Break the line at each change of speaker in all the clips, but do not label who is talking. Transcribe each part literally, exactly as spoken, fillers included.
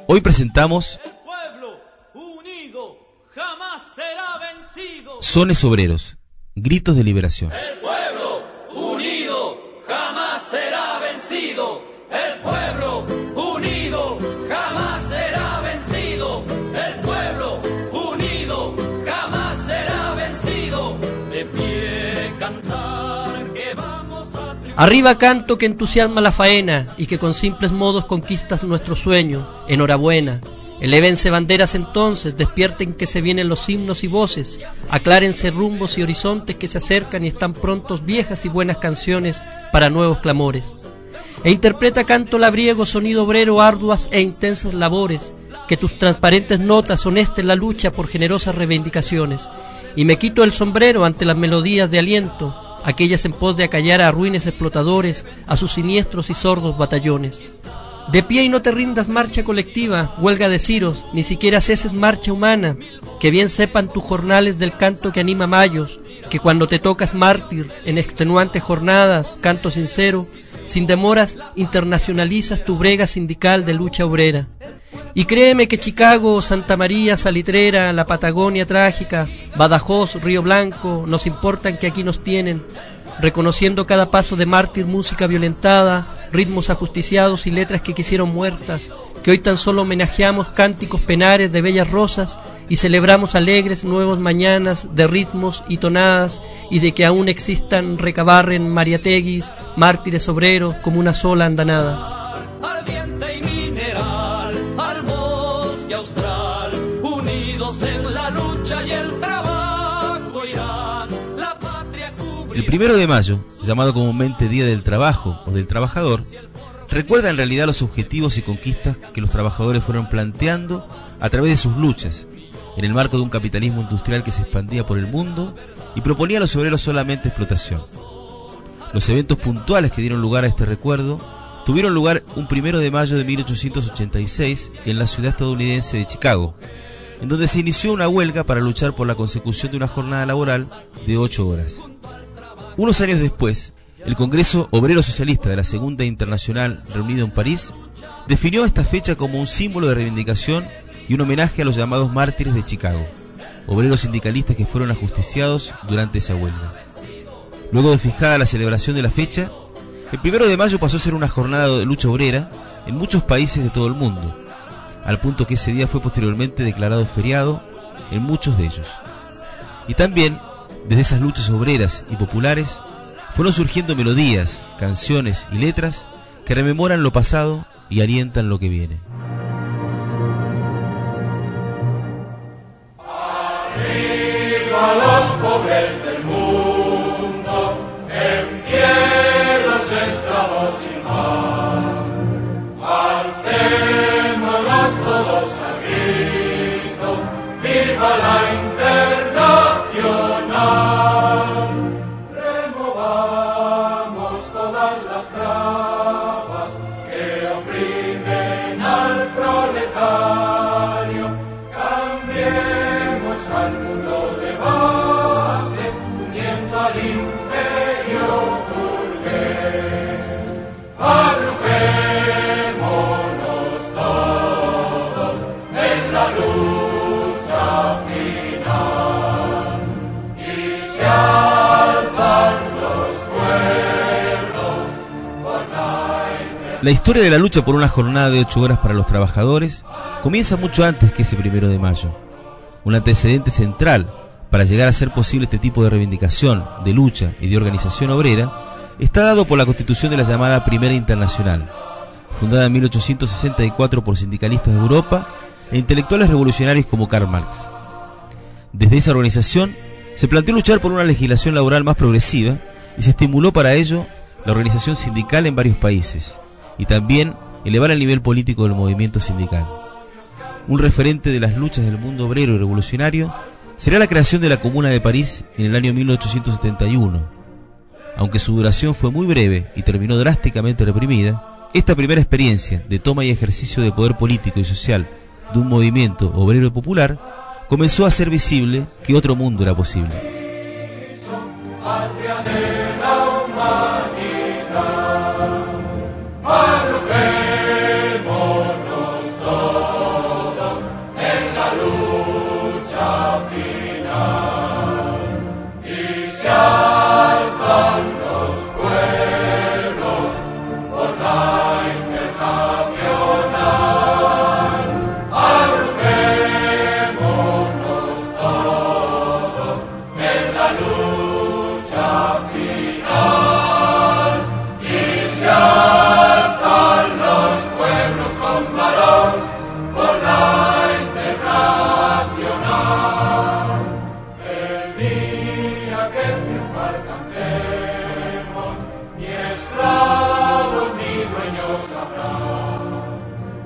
Hoy presentamos
El pueblo unido jamás será vencido.
Sones Obreros, gritos de liberación.
El pueblo unido jamás será vencido. El pueblo unido jamás será vencido. El pueblo unido jamás será vencido. De pie cantar que vamos a triunfar.
Arriba canto que entusiasma la faena y que con simples modos conquistas nuestro sueño. Enhorabuena. Elévense banderas entonces, despierten que se vienen los himnos y voces, aclárense rumbos y horizontes que se acercan y están prontos viejas y buenas canciones para nuevos clamores. E interpreta canto labriego, sonido obrero, arduas e intensas labores, que tus transparentes notas honesten la lucha por generosas reivindicaciones. Y me quito el sombrero ante las melodías de aliento, aquellas en pos de acallar a ruines explotadores, a sus siniestros y sordos batallones. De pie y no te rindas, marcha colectiva, huelga de ciros, ni siquiera ceses marcha humana, que bien sepan tus jornales del canto que anima mayos, que cuando te tocas mártir en extenuantes jornadas, canto sincero, sin demoras internacionalizas tu brega sindical de lucha obrera. Y créeme que Chicago, Santa María, Salitrera, la Patagonia trágica, Badajoz, Río Blanco, nos importan que aquí nos tienen, reconociendo cada paso de mártir música violentada, ritmos ajusticiados y letras que quisieron muertas, que hoy tan solo homenajeamos cánticos penares de bellas rosas y celebramos alegres nuevas mañanas de ritmos y tonadas y de que aún existan Recabarren, Mariateguis, mártires obreros como una sola andanada.
Ardiente y mineral, al bosque austral, unidos en la lucha y el trabajo irán, la patria cubrirá.
El primero de mayo, llamado comúnmente Día del Trabajo o del Trabajador, recuerda en realidad los objetivos y conquistas que los trabajadores fueron planteando a través de sus luchas, en el marco de un capitalismo industrial que se expandía por el mundo y proponía a los obreros solamente explotación. Los eventos puntuales que dieron lugar a este recuerdo tuvieron lugar un primero de mayo de mil ochocientos ochenta y seis en la ciudad estadounidense de Chicago, en donde se inició una huelga para luchar por la consecución de una jornada laboral de ocho horas. Unos años después, el Congreso Obrero Socialista de la Segunda Internacional, reunido en París, definió esta fecha como un símbolo de reivindicación y un homenaje a los llamados mártires de Chicago, obreros sindicalistas que fueron ajusticiados durante esa huelga. Luego de fijada la celebración de la fecha, el primero de mayo pasó a ser una jornada de lucha obrera en muchos países de todo el mundo, al punto que ese día fue posteriormente declarado feriado en muchos de ellos. Y también, desde esas luchas obreras y populares, fueron surgiendo melodías, canciones y letras que rememoran lo pasado y alientan lo que viene.
Arriba los pobres del mundo, en pie los esclavos sin mar. Alcémonos todos al grito, viva la Internacional. Removamos todas las trabas que oprimen al proletario. Cambiemos al mundo de base, uniendo al imperio burgués. Agrupémonos todos en la lucha final y se alzan los pueblos por la eternidad.
La historia de la lucha por una jornada de ocho horas para los trabajadores comienza mucho antes que ese primero de mayo. Un antecedente central para llegar a ser posible este tipo de reivindicación, de lucha y de organización obrera está dado por la constitución de la llamada Primera Internacional, fundada en mil ochocientos sesenta y cuatro por sindicalistas de Europa e intelectuales revolucionarios como Karl Marx. Desde esa organización se planteó luchar por una legislación laboral más progresiva y se estimuló para ello la organización sindical en varios países y también elevar el nivel político del movimiento sindical. Un referente de las luchas del mundo obrero y revolucionario será la creación de la Comuna de París en el año mil ochocientos setenta y uno. Aunque su duración fue muy breve y terminó drásticamente reprimida, esta primera experiencia de toma y ejercicio de poder político y social de un movimiento obrero y popular comenzó a hacer visible que otro mundo era posible.
Patria de la humanidad, agrupémonos todos.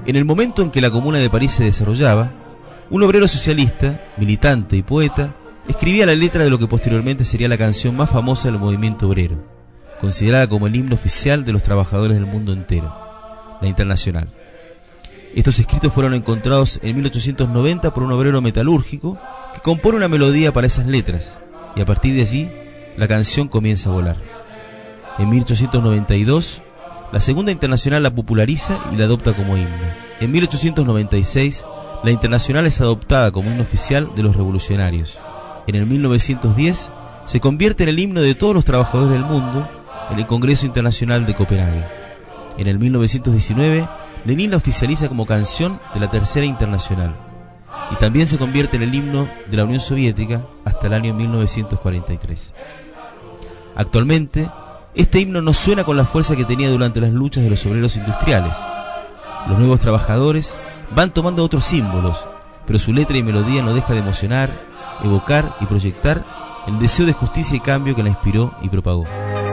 En el momento en que la Comuna de París se desarrollaba, un obrero socialista, militante y poeta, escribía la letra de lo que posteriormente sería la canción más famosa del movimiento obrero, considerada como el himno oficial de los trabajadores del mundo entero, la Internacional. Estos escritos fueron encontrados en mil ochocientos noventa por un obrero metalúrgico que compone una melodía para esas letras, y a partir de allí la canción comienza a volar. En mil ochocientos noventa y dos, la Segunda Internacional la populariza y la adopta como himno. En mil ochocientos noventa y seis, la Internacional es adoptada como himno oficial de los revolucionarios. En el mil novecientos diez, se convierte en el himno de todos los trabajadores del mundo en el Congreso Internacional de Copenhague. En el mil novecientos diecinueve, Lenin la oficializa como canción de la Tercera Internacional, y también se convierte en el himno de la Unión Soviética hasta el año mil novecientos cuarenta y tres. Actualmente, este himno no suena con la fuerza que tenía durante las luchas de los obreros industriales. Los nuevos trabajadores van tomando otros símbolos, pero su letra y melodía no deja de emocionar, evocar y proyectar el deseo de justicia y cambio que la inspiró y propagó.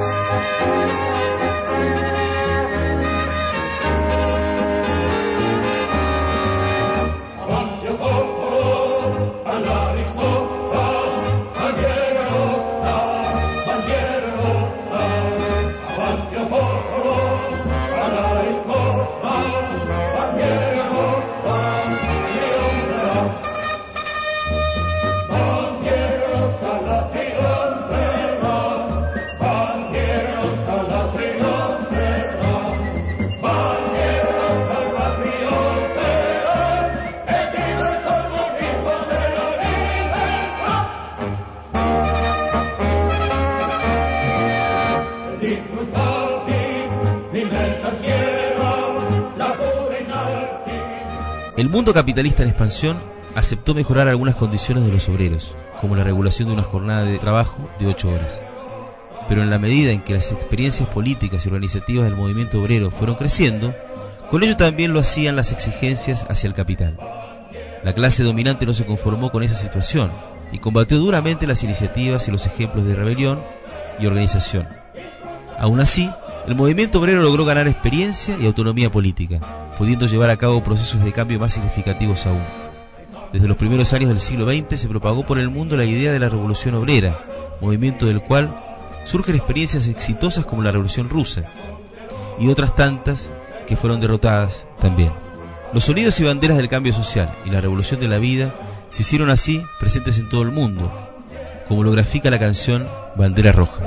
El mundo capitalista en expansión aceptó mejorar algunas condiciones de los obreros, como la regulación de una jornada de trabajo de ocho horas. Pero en la medida en que las experiencias políticas y organizativas del movimiento obrero fueron creciendo, con ello también lo hacían las exigencias hacia el capital. La clase dominante no se conformó con esa situación y combatió duramente las iniciativas y los ejemplos de rebelión y organización. Aún así, el movimiento obrero logró ganar experiencia y autonomía política, pudiendo llevar a cabo procesos de cambio más significativos aún. Desde los primeros años del siglo veinte se propagó por el mundo la idea de la revolución obrera, movimiento del cual surgen experiencias exitosas como la Revolución Rusa, y otras tantas que fueron derrotadas también. Los sonidos y banderas del cambio social y la revolución de la vida se hicieron así presentes en todo el mundo, como lo grafica la canción Bandera Roja.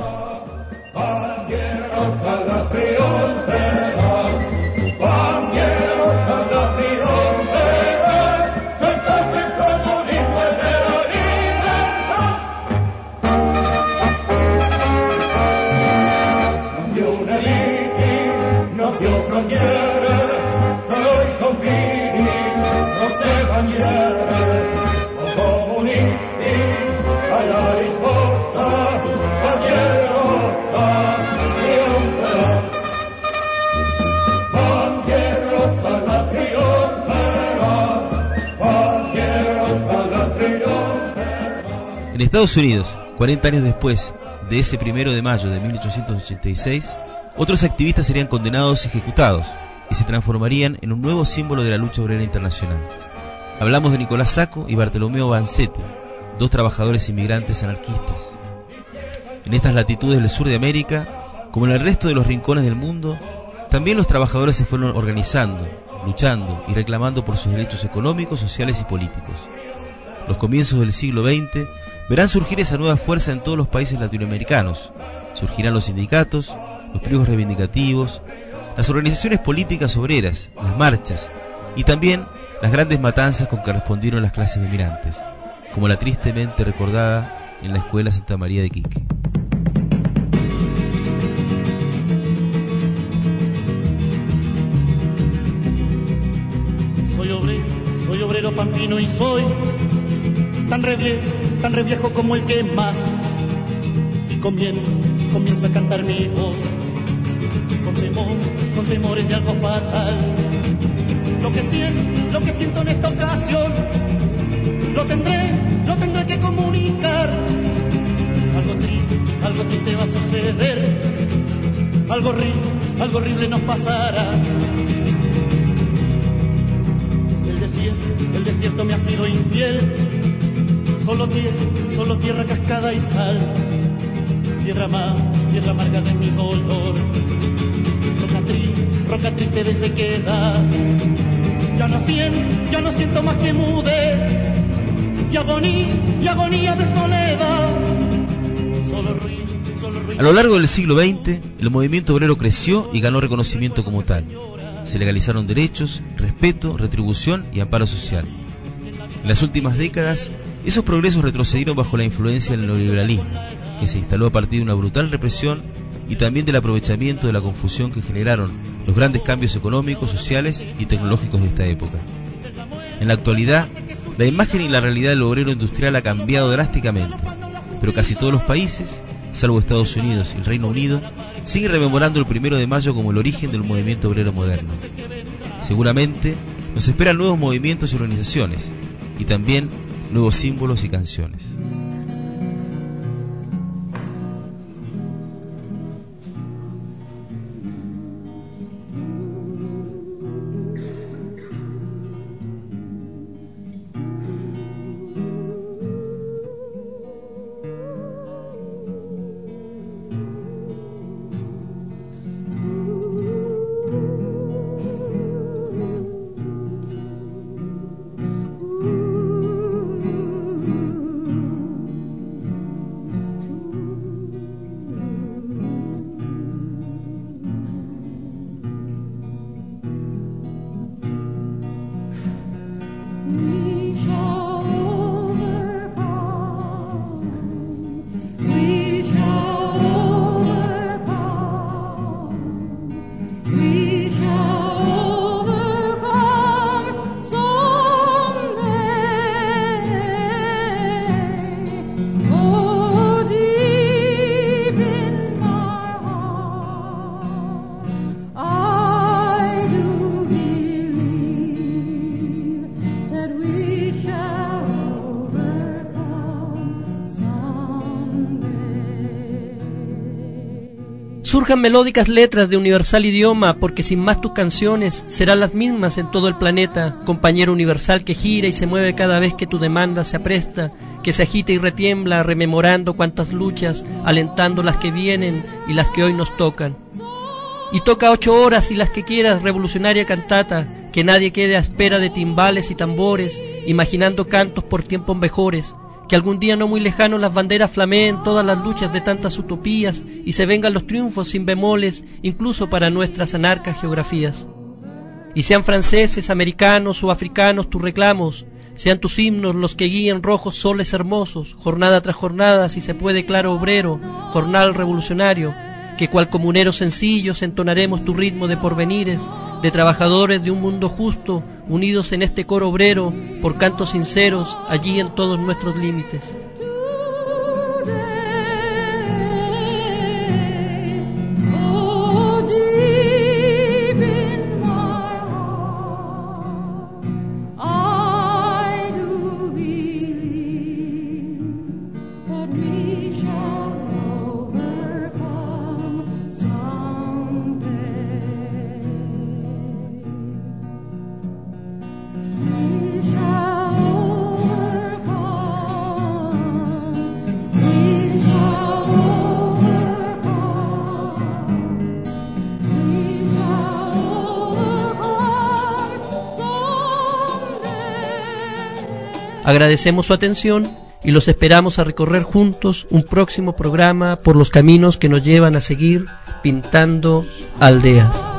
En Estados Unidos, cuarenta años después de ese primero de mayo de mil ochocientos ochenta y seis, otros activistas serían condenados y ejecutados y se transformarían en un nuevo símbolo de la lucha obrera internacional. Hablamos de Nicolás Sacco y Bartolomeo Vanzetti, dos trabajadores inmigrantes anarquistas. En estas latitudes del sur de América, como en el resto de los rincones del mundo, también los trabajadores se fueron organizando, luchando y reclamando por sus derechos económicos, sociales y políticos. Los comienzos del siglo veinte verán surgir esa nueva fuerza en todos los países latinoamericanos. Surgirán los sindicatos, los pliegos reivindicativos, las organizaciones políticas obreras, las marchas y también las grandes matanzas con que respondieron las clases dominantes, como la tristemente recordada en la Escuela Santa María de Quique.
Soy obrero, soy obrero pampino y soy tan re viejo, tan re viejo como el que más, y comienza, comienza a cantar mi voz, con temor, con temores de algo fatal. Lo que siento, lo que siento en esta ocasión, lo tendré, lo tendré que comunicar. Algo triste, algo triste va a suceder, algo horrible, algo horrible nos pasará. el desierto me ha sido infiel. Solo tierra, solo tierra, cascada y sal. Tierra más, tierra amarga de mi dolor. Roca, tri, roca triste de sequedad. Ya no siento, ya no siento más que mudez y agonía, y agonía de soledad. Solo ruido, solo ruido.
A lo largo del siglo veinte, el movimiento obrero creció y ganó reconocimiento como tal. Se legalizaron derechos, respeto, retribución y amparo social. En las últimas décadas, esos progresos retrocedieron bajo la influencia del neoliberalismo, que se instaló a partir de una brutal represión y también del aprovechamiento de la confusión que generaron los grandes cambios económicos, sociales y tecnológicos de esta época. En la actualidad, la imagen y la realidad del obrero industrial ha cambiado drásticamente, pero casi todos los países, salvo Estados Unidos y el Reino Unido, siguen rememorando el primero de mayo como el origen del movimiento obrero moderno. Seguramente nos esperan nuevos movimientos y organizaciones, y también nuevos símbolos y canciones.
Surjan melódicas letras de universal idioma, porque sin más tus canciones serán las mismas en todo el planeta, compañero universal que gira y se mueve cada vez que tu demanda se apresta, que se agita y retiembla, rememorando cuantas luchas, alentando las que vienen y las que hoy nos tocan. Y toca ocho horas y las que quieras, revolucionaria cantata, que nadie quede a espera de timbales y tambores, imaginando cantos por tiempos mejores, que algún día no muy lejano las banderas flameen todas las luchas de tantas utopías y se vengan los triunfos sin bemoles, incluso para nuestras anarcas geografías. Y sean franceses, americanos o africanos tus reclamos, sean tus himnos los que guíen rojos soles hermosos, jornada tras jornada, si se puede, claro obrero, jornal revolucionario, que cual comuneros sencillos entonaremos tu ritmo de porvenires, de trabajadores de un mundo justo, unidos en este coro obrero, por cantos sinceros, allí en todos nuestros límites. Agradecemos su atención y los esperamos a recorrer juntos un próximo programa por los caminos que nos llevan a seguir pintando aldeas.